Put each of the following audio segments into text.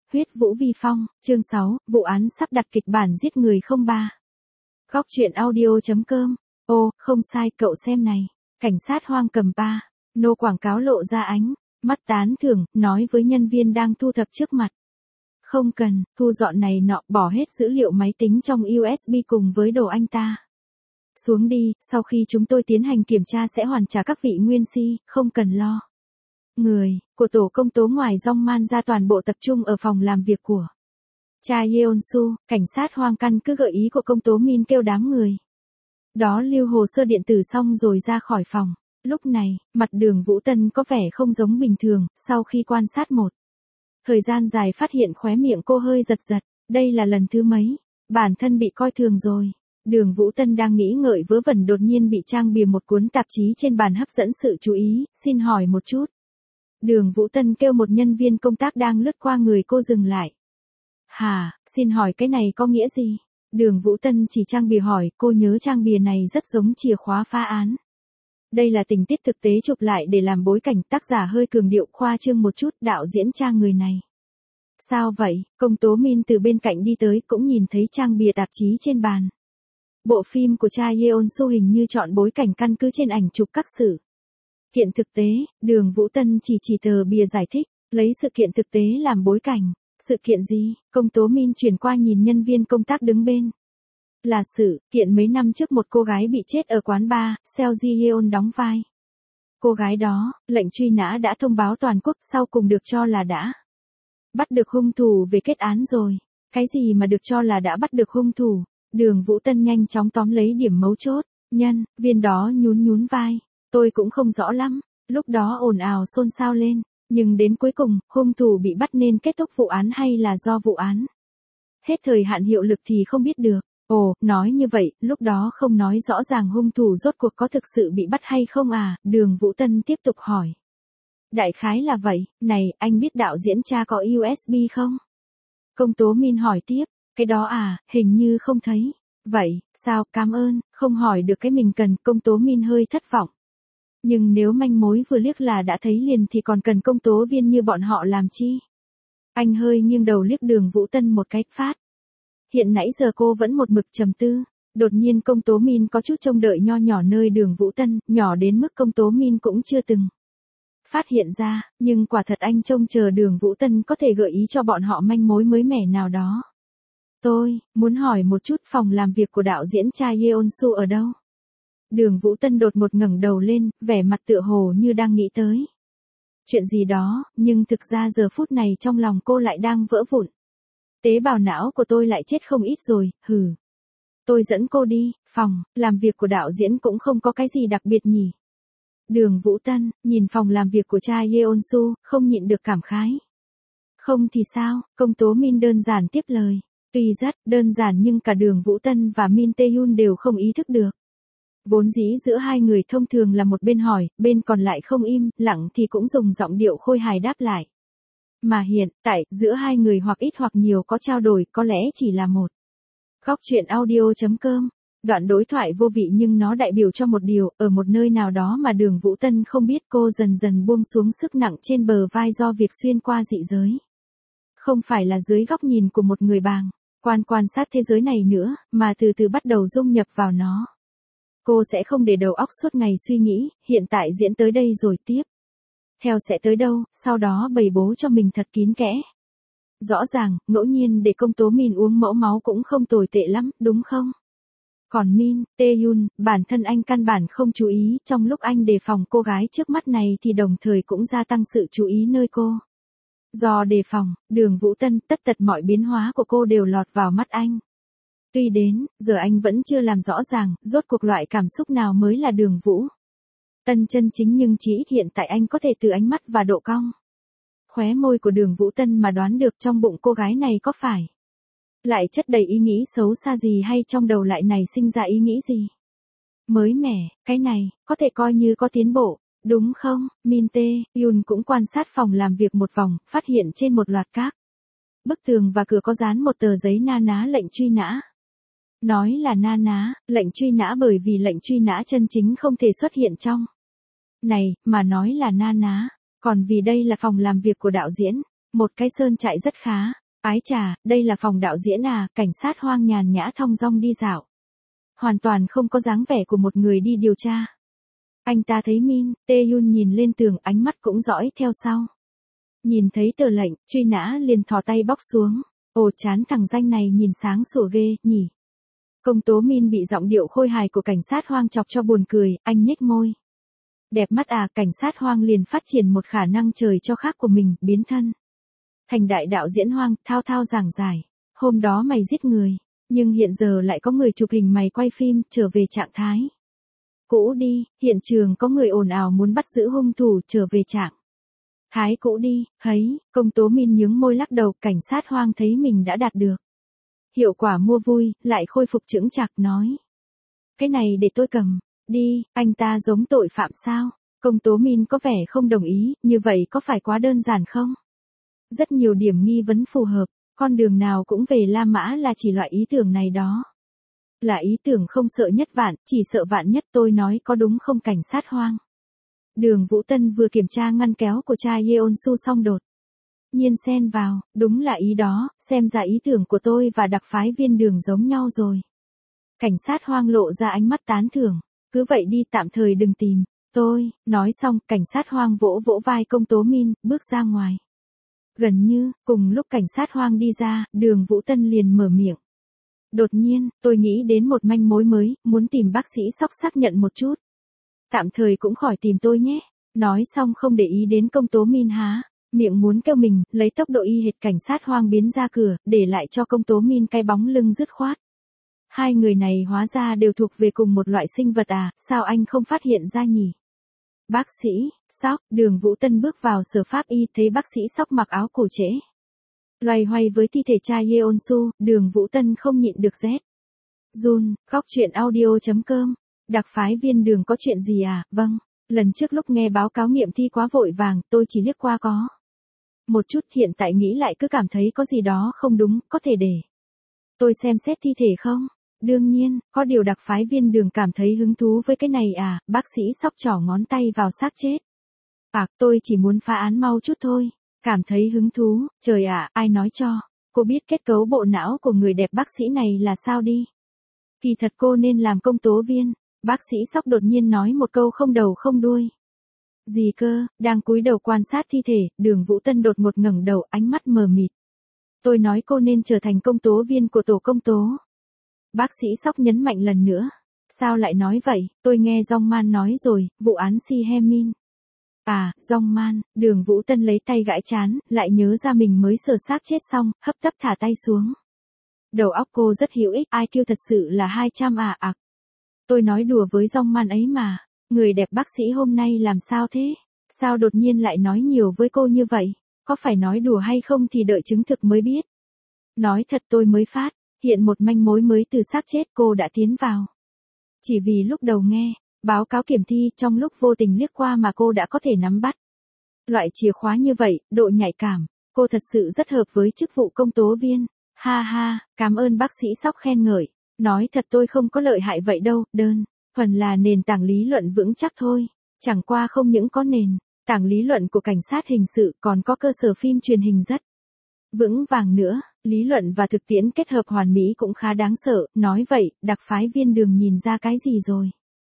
Huyết Vũ Vi Phong, chương 6, vụ án sắp đặt kịch bản giết người 03. Góc truyện audio.com. Ô, không sai, cậu xem này. Cảnh sát Hoang cầm pa. Nô quảng cáo lộ ra ánh mắt tán thưởng, nói với nhân viên đang thu thập trước mặt. Không cần, thu dọn này nọ, bỏ hết dữ liệu máy tính trong USB cùng với đồ anh ta. Xuống đi, sau khi chúng tôi tiến hành kiểm tra sẽ hoàn trả các vị nguyên si, không cần lo. Người của tổ công tố ngoài Dong Man ra toàn bộ tập trung ở phòng làm việc của Cha Yeon Su. Cảnh sát Hoang căn cứ gợi ý của công tố Min kêu đám người đó lưu hồ sơ điện tử xong rồi ra khỏi phòng. Lúc này, mặt Đường Vũ Tân có vẻ không giống bình thường, sau khi quan sát một thời gian dài phát hiện khóe miệng cô hơi giật giật, đây là lần thứ mấy, bản thân bị coi thường rồi. Đường Vũ Tân đang nghĩ ngợi vớ vẩn đột nhiên bị trang bìa một cuốn tạp chí trên bàn hấp dẫn sự chú ý, xin hỏi một chút. Đường Vũ Tân kêu một nhân viên công tác đang lướt qua người cô dừng lại. Hả, xin hỏi cái này có nghĩa gì? Đường Vũ Tân chỉ trang bìa hỏi, cô nhớ trang bìa này rất giống chìa khóa phá án. Đây là tình tiết thực tế chụp lại để làm bối cảnh, tác giả hơi cường điệu khoa trương một chút, đạo diễn trang người này. Sao vậy? Công tố Min từ bên cạnh đi tới cũng nhìn thấy trang bìa tạp chí trên bàn. Bộ phim của Cha Yeon Su hình như chọn bối cảnh căn cứ trên ảnh chụp các sự kiện thực tế. Đường Vũ Tân chỉ tờ bìa giải thích, lấy sự kiện thực tế làm bối cảnh. Sự kiện gì? Công tố Min chuyển qua nhìn nhân viên công tác đứng bên. Là sự kiện mấy năm trước một cô gái bị chết ở quán bar, Seo Ji Yeon đóng vai. Cô gái đó, lệnh truy nã đã thông báo toàn quốc, sau cùng được cho là đã bắt được hung thủ về kết án rồi. Cái gì mà được cho là đã bắt được hung thủ? Đường Vũ Tân nhanh chóng tóm lấy điểm mấu chốt. Nhân viên đó nhún vai. Tôi cũng không rõ lắm. Lúc đó ồn ào xôn xao lên. Nhưng đến cuối cùng, hung thủ bị bắt nên kết thúc vụ án hay là do vụ án hết thời hạn hiệu lực thì không biết được. Ồ, nói như vậy, lúc đó không nói rõ ràng hung thủ rốt cuộc có thực sự bị bắt hay không à? Đường Vũ Tân tiếp tục hỏi. Đại khái là vậy. Này, anh biết đạo diễn Cha có USB không? Công tố Min hỏi tiếp. Cái đó à, hình như không thấy. Vậy, sao, cảm ơn, không hỏi được cái mình cần. Công tố Min hơi thất vọng. Nhưng nếu manh mối vừa liếc là đã thấy liền thì còn cần công tố viên như bọn họ làm chi? Anh hơi nghiêng đầu liếc Đường Vũ Tân một cái phát. Hiện nãy giờ cô vẫn một mực trầm tư. Đột nhiên công tố Min có chút trông đợi nho nhỏ nơi Đường Vũ Tân, nhỏ đến mức công tố Min cũng chưa từng phát hiện ra, nhưng quả thật anh trông chờ Đường Vũ Tân có thể gợi ý cho bọn họ manh mối mới mẻ nào đó. Tôi muốn hỏi một chút, phòng làm việc của đạo diễn Cha Yeon Su ở đâu? Đường Vũ Tân đột ngột ngẩng đầu lên, vẻ mặt tựa hồ như đang nghĩ tới chuyện gì đó, nhưng thực ra giờ phút này trong lòng cô lại đang vỡ vụn. Tế bào não của tôi lại chết không ít rồi, hừ. Tôi dẫn cô đi, phòng làm việc của đạo diễn cũng không có cái gì đặc biệt nhỉ. Đường Vũ Tân nhìn phòng làm việc của Cha Yeon Su, không nhịn được cảm khái. Không thì sao? Công tố Min đơn giản tiếp lời. Tuy rất đơn giản nhưng cả Đường Vũ Tân và Min Tae-yoon đều không ý thức được. Vốn dĩ giữa hai người thông thường là một bên hỏi, bên còn lại không im lặng thì cũng dùng giọng điệu khôi hài đáp lại. Mà hiện tại, giữa hai người hoặc ít hoặc nhiều có trao đổi, có lẽ chỉ là một. Góc truyện audio.com. Đoạn đối thoại vô vị nhưng nó đại biểu cho một điều, ở một nơi nào đó mà Đường Vũ Tân không biết, cô dần dần buông xuống sức nặng trên bờ vai do việc xuyên qua dị giới. Không phải là dưới góc nhìn của một người bàng quan sát thế giới này nữa, mà từ từ bắt đầu dung nhập vào nó. Cô sẽ không để đầu óc suốt ngày suy nghĩ, hiện tại diễn tới đây rồi tiếp theo sẽ tới đâu, sau đó bày bố cho mình thật kín kẽ. Rõ ràng, ngẫu nhiên để công tố Min uống mẫu máu cũng không tồi tệ lắm, đúng không? Còn Min Tae-yoon, bản thân anh căn bản không chú ý, trong lúc anh đề phòng cô gái trước mắt này thì đồng thời cũng gia tăng sự chú ý nơi cô. Do đề phòng, Đường Vũ Tân, tất tật mọi biến hóa của cô đều lọt vào mắt anh. Tuy đến giờ anh vẫn chưa làm rõ ràng, rốt cuộc loại cảm xúc nào mới là Đường Vũ Tân chân chính, nhưng chỉ ít hiện tại anh có thể từ ánh mắt và độ cong khóe môi của Đường Vũ Tân mà đoán được trong bụng cô gái này có phải lại chất đầy ý nghĩ xấu xa gì, hay trong đầu lại này sinh ra ý nghĩ gì mới mẻ. Cái này có thể coi như có tiến bộ, đúng không? Min Tae-yoon cũng quan sát phòng làm việc một vòng, phát hiện trên một loạt các bức tường và cửa có dán một tờ giấy na ná lệnh truy nã. Nói là na ná lệnh truy nã bởi vì lệnh truy nã chân chính không thể xuất hiện trong này, mà nói là na ná, còn vì đây là phòng làm việc của đạo diễn, Một cái sơn trại rất khá. Ái chà, đây là phòng đạo diễn à, cảnh sát Hoang nhàn nhã thong dong đi dạo. Hoàn toàn không có dáng vẻ của một người đi điều tra. Anh ta thấy Min, Tae-yun nhìn lên tường, ánh mắt cũng dõi theo sau. Nhìn thấy tờ lệnh, truy nã liền thò tay bóc xuống. Ồ chán, thằng danh này nhìn sáng sủa ghê, nhỉ. Công tố Min bị giọng điệu khôi hài của cảnh sát Hoang chọc cho buồn cười, anh nhếch môi. Đẹp mắt à, cảnh sát Hoang liền phát triển một khả năng trời cho khác của mình, biến thân thành đại đạo diễn Hoang, thao thao giảng giải. Hôm đó mày giết người, nhưng hiện giờ lại có người chụp hình mày quay phim, trở về trạng thái cũ đi, hiện trường có người ồn ào muốn bắt giữ hung thủ, trở về trạng thái cũ đi, thấy, công tố Min nhướng môi lắc đầu, cảnh sát Hoang thấy mình đã đạt được hiệu quả mua vui, lại khôi phục chững chạc nói. Cái này để tôi cầm, đi, anh ta giống tội phạm sao? Công tố Min có vẻ không đồng ý, như vậy có phải quá đơn giản không? Rất nhiều điểm nghi vấn phù hợp, con đường nào cũng về La Mã là chỉ loại ý tưởng này đó. Là ý tưởng không sợ nhất vạn, chỉ sợ vạn nhất, tôi nói có đúng không cảnh sát Hoang? Đường Vũ Tân vừa kiểm tra ngăn kéo của cha Yeonsu xong đột nhiên xen vào, đúng là ý đó, xem ra ý tưởng của tôi và đặc phái viên Đường giống nhau rồi. Cảnh sát Hoang lộ ra ánh mắt tán thưởng, cứ vậy đi, tạm thời đừng tìm tôi. Nói xong, cảnh sát Hoang vỗ vỗ vai công tố Min, bước ra ngoài. Gần như, cùng lúc cảnh sát Hoang đi ra, Đường Vũ Tân liền mở miệng. Đột nhiên, tôi nghĩ đến một manh mối mới, muốn tìm bác sĩ Sóc xác nhận một chút. Tạm thời cũng khỏi tìm tôi nhé. Nói xong không để ý đến công tố Min há miệng muốn kêu mình, lấy tốc độ y hệt cảnh sát Hoang biến ra cửa, để lại cho công tố Min cái bóng lưng dứt khoát. Hai người này hóa ra đều thuộc về cùng một loại sinh vật à, sao anh không phát hiện ra nhỉ? Bác sĩ Sóc, Đường Vũ Tân bước vào sở pháp y, thấy bác sĩ Sóc mặc áo cổ trễ. Loay hoay với thi thể cha Yeonsu, Đường Vũ Tân không nhịn được rét run. Góc truyện audio.com. Đặc phái viên Đường có chuyện gì à? Vâng, lần trước lúc nghe báo cáo nghiệm thi quá vội vàng, tôi chỉ liếc qua có một chút, hiện tại nghĩ lại cứ cảm thấy có gì đó không đúng, có thể để tôi xem xét thi thể không? Đương nhiên, có điều đặc phái viên Đường cảm thấy hứng thú với cái này à, bác sĩ Sóc trỏ ngón tay vào xác chết. Tôi chỉ muốn phá án mau chút thôi. Cảm thấy hứng thú, trời ạ, ai nói cho? Cô biết kết cấu bộ não của người đẹp bác sĩ này là sao đi? Kỳ thật cô nên làm công tố viên. Bác sĩ Sóc đột nhiên nói một câu không đầu không đuôi. Gì cơ? Đang cúi đầu quan sát thi thể, Đường Vũ Tân đột ngột ngẩng đầu, ánh mắt mờ mịt. Tôi nói cô nên trở thành công tố viên của tổ công tố. Bác sĩ Sóc nhấn mạnh lần nữa. Sao lại nói vậy? Tôi nghe Dong Man nói rồi, vụ án Si He Min. À, Dong Man, Đường Vũ Tân lấy tay gãi trán, lại nhớ ra mình mới sờ xác chết xong, hấp tấp thả tay xuống. Đầu óc cô rất hữu ích, IQ thật sự là 200 à. Tôi nói đùa với Dong Man ấy mà. Người đẹp bác sĩ hôm nay làm sao thế? Sao đột nhiên lại nói nhiều với cô như vậy? Có phải nói đùa hay không thì đợi chứng thực mới biết. Nói thật, tôi mới phát hiện một manh mối mới từ xác chết, cô đã tiến vào. Chỉ vì lúc đầu nghe báo cáo kiểm thi, trong lúc vô tình liếc qua mà cô đã có thể nắm bắt loại chìa khóa như vậy, độ nhạy cảm, cô thật sự rất hợp với chức vụ công tố viên. Ha ha, cảm ơn bác sĩ Sóc khen ngợi. Nói thật tôi không có lợi hại vậy đâu, đơn thuần là nền tảng lý luận vững chắc thôi. Chẳng qua không những có nền tảng lý luận của cảnh sát hình sự, còn có cơ sở phim truyền hình rất vững vàng nữa. Lý luận và thực tiễn kết hợp hoàn mỹ cũng khá đáng sợ. Nói vậy, đặc phái viên Đường nhìn ra cái gì rồi?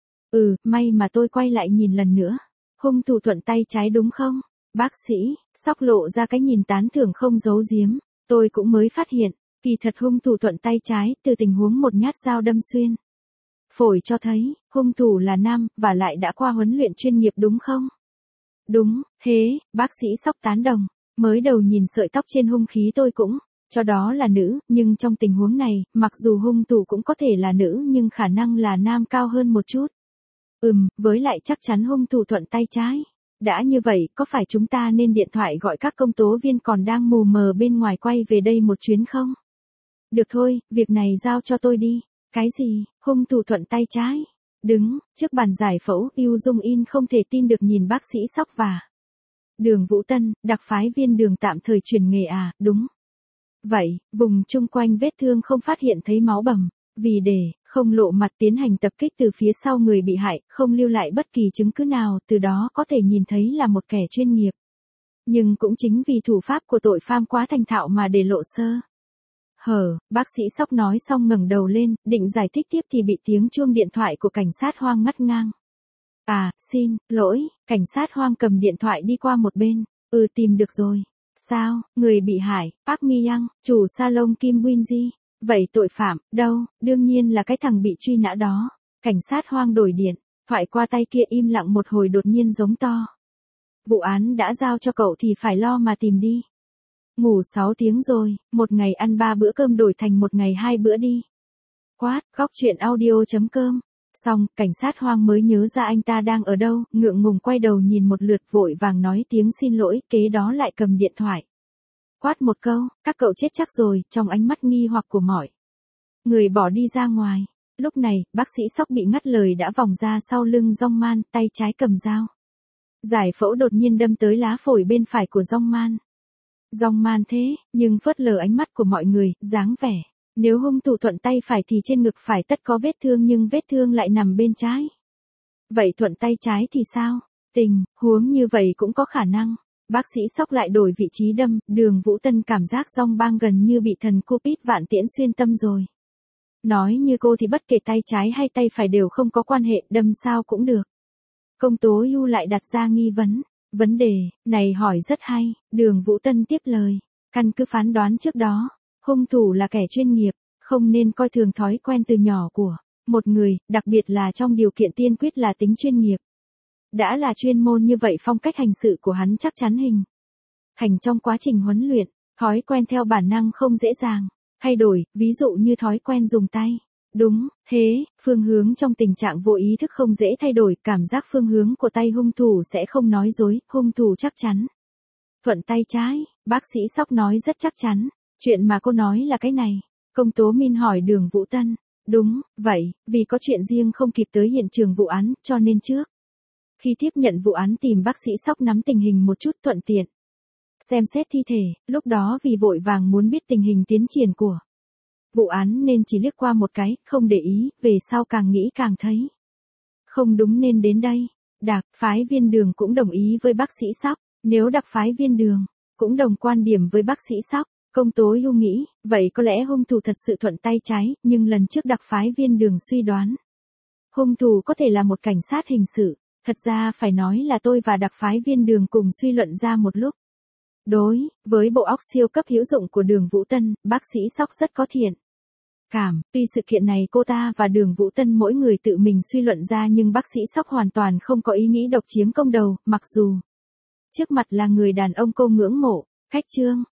May mà tôi quay lại nhìn lần nữa. Hung thủ thuận tay trái đúng không? Bác sĩ Sóc lộ ra cái nhìn tán thưởng không giấu giếm. Tôi cũng mới phát hiện, kỳ thật hung thủ thuận tay trái, từ tình huống một nhát dao đâm xuyên phổi cho thấy, hung thủ là nam, và lại đã qua huấn luyện chuyên nghiệp đúng không? Đúng, thế, bác sĩ Sóc tán đồng. Mới đầu nhìn sợi tóc trên hung khí tôi cũng cho đó là nữ, nhưng trong tình huống này, mặc dù hung thủ cũng có thể là nữ nhưng khả năng là nam cao hơn một chút. Với lại chắc chắn hung thủ thuận tay trái. Đã như vậy, có phải chúng ta nên điện thoại gọi các công tố viên còn đang mù mờ bên ngoài quay về đây một chuyến không? Được thôi, việc này giao cho tôi đi. Cái gì, hung thủ thuận tay trái? Đứng trước bàn giải phẫu, Yu Dung In không thể tin được nhìn bác sĩ Sóc và Đường Vũ Tân, đặc phái viên Đường tạm thời chuyển nghề à, đúng. Vậy, vùng chung quanh vết thương không phát hiện thấy máu bầm, vì để không lộ mặt tiến hành tập kích từ phía sau người bị hại, không lưu lại bất kỳ chứng cứ nào, từ đó có thể nhìn thấy là một kẻ chuyên nghiệp. Nhưng cũng chính vì thủ pháp của tội phạm quá thành thạo mà để lộ sơ hở, bác sĩ Sóc nói xong ngẩng đầu lên, định giải thích tiếp thì bị tiếng chuông điện thoại của cảnh sát Hoang ngắt ngang. À, xin lỗi, cảnh sát Hoang cầm điện thoại đi qua một bên. Tìm được rồi. Sao, người bị hại, Park Mi-young, chủ salon Kim Winji. Vậy tội phạm, đâu, đương nhiên là cái thằng bị truy nã đó. Cảnh sát Hoang đổi điện, thoại qua tay kia im lặng một hồi đột nhiên giống to. Vụ án đã giao cho cậu thì phải lo mà tìm đi. Ngủ 6 tiếng rồi, một ngày ăn 3 bữa cơm đổi thành một ngày 2 bữa đi. Quát, góc chuyện audio.com. Xong, cảnh sát Hoang mới nhớ ra anh ta đang ở đâu, ngượng ngùng quay đầu nhìn một lượt vội vàng nói tiếng xin lỗi, kế đó lại cầm điện thoại. Quát một câu, các cậu chết chắc rồi, trong ánh mắt nghi hoặc của mọi người bỏ đi ra ngoài. Lúc này, bác sĩ Sóc bị ngắt lời đã vòng ra sau lưng Dong Man, tay trái cầm dao. Giải phẫu đột nhiên đâm tới lá phổi bên phải của Dong Man. Dong Man thế, nhưng phớt lờ ánh mắt của mọi người, dáng vẻ. Nếu hung thủ thuận tay phải thì trên ngực phải tất có vết thương nhưng vết thương lại nằm bên trái. Vậy thuận tay trái thì sao? Tình huống như vậy cũng có khả năng. Bác sĩ Sóc lại đổi vị trí đâm, Đường Vũ Tân cảm giác Dong Bang gần như bị thần Cupid vạn tiễn xuyên tâm rồi. Nói như cô thì bất kể tay trái hay tay phải đều không có quan hệ, đâm sao cũng được. Công tố Yu lại đặt ra nghi vấn. Vấn đề này hỏi rất hay, Đường Vũ Tân tiếp lời. Căn cứ phán đoán trước đó, hung thủ là kẻ chuyên nghiệp, không nên coi thường thói quen từ nhỏ của một người, đặc biệt là trong điều kiện tiên quyết là tính chuyên nghiệp. Đã là chuyên môn như vậy phong cách hành sự của hắn chắc chắn hình thành trong quá trình huấn luyện, thói quen theo bản năng không dễ dàng thay đổi, ví dụ như thói quen dùng tay. Đúng, thế, phương hướng trong tình trạng vô ý thức không dễ thay đổi, cảm giác phương hướng của tay hung thủ sẽ không nói dối, hung thủ chắc chắn thuận tay trái, bác sĩ Sóc nói rất chắc chắn. Chuyện mà cô nói là cái này. Công tố Min hỏi Đường Vũ Tân. Đúng, vậy, vì có chuyện riêng không kịp tới hiện trường vụ án, cho nên trước khi tiếp nhận vụ án tìm bác sĩ Sóc nắm tình hình một chút thuận tiện xem xét thi thể, lúc đó vì vội vàng muốn biết tình hình tiến triển của vụ án nên chỉ liếc qua một cái, không để ý, về sau càng nghĩ càng thấy không đúng nên đến đây. Đặc phái viên Đường cũng đồng ý với bác sĩ Sóc, nếu đặc phái viên Đường cũng đồng quan điểm với bác sĩ Sóc, công tố Yu nghĩ, vậy có lẽ hung thủ thật sự thuận tay trái, nhưng lần trước đặc phái viên Đường suy đoán hung thủ có thể là một cảnh sát hình sự, thật ra phải nói là tôi và đặc phái viên Đường cùng suy luận ra một lúc. Đối với bộ óc siêu cấp hữu dụng của Đường Vũ Tân, bác sĩ Sóc rất có thiện cảm, tuy sự kiện này cô ta và Đường Vũ Tân mỗi người tự mình suy luận ra nhưng bác sĩ Sóc hoàn toàn không có ý nghĩ độc chiếm công đầu, mặc dù trước mặt là người đàn ông cô ngưỡng mộ. Khách chương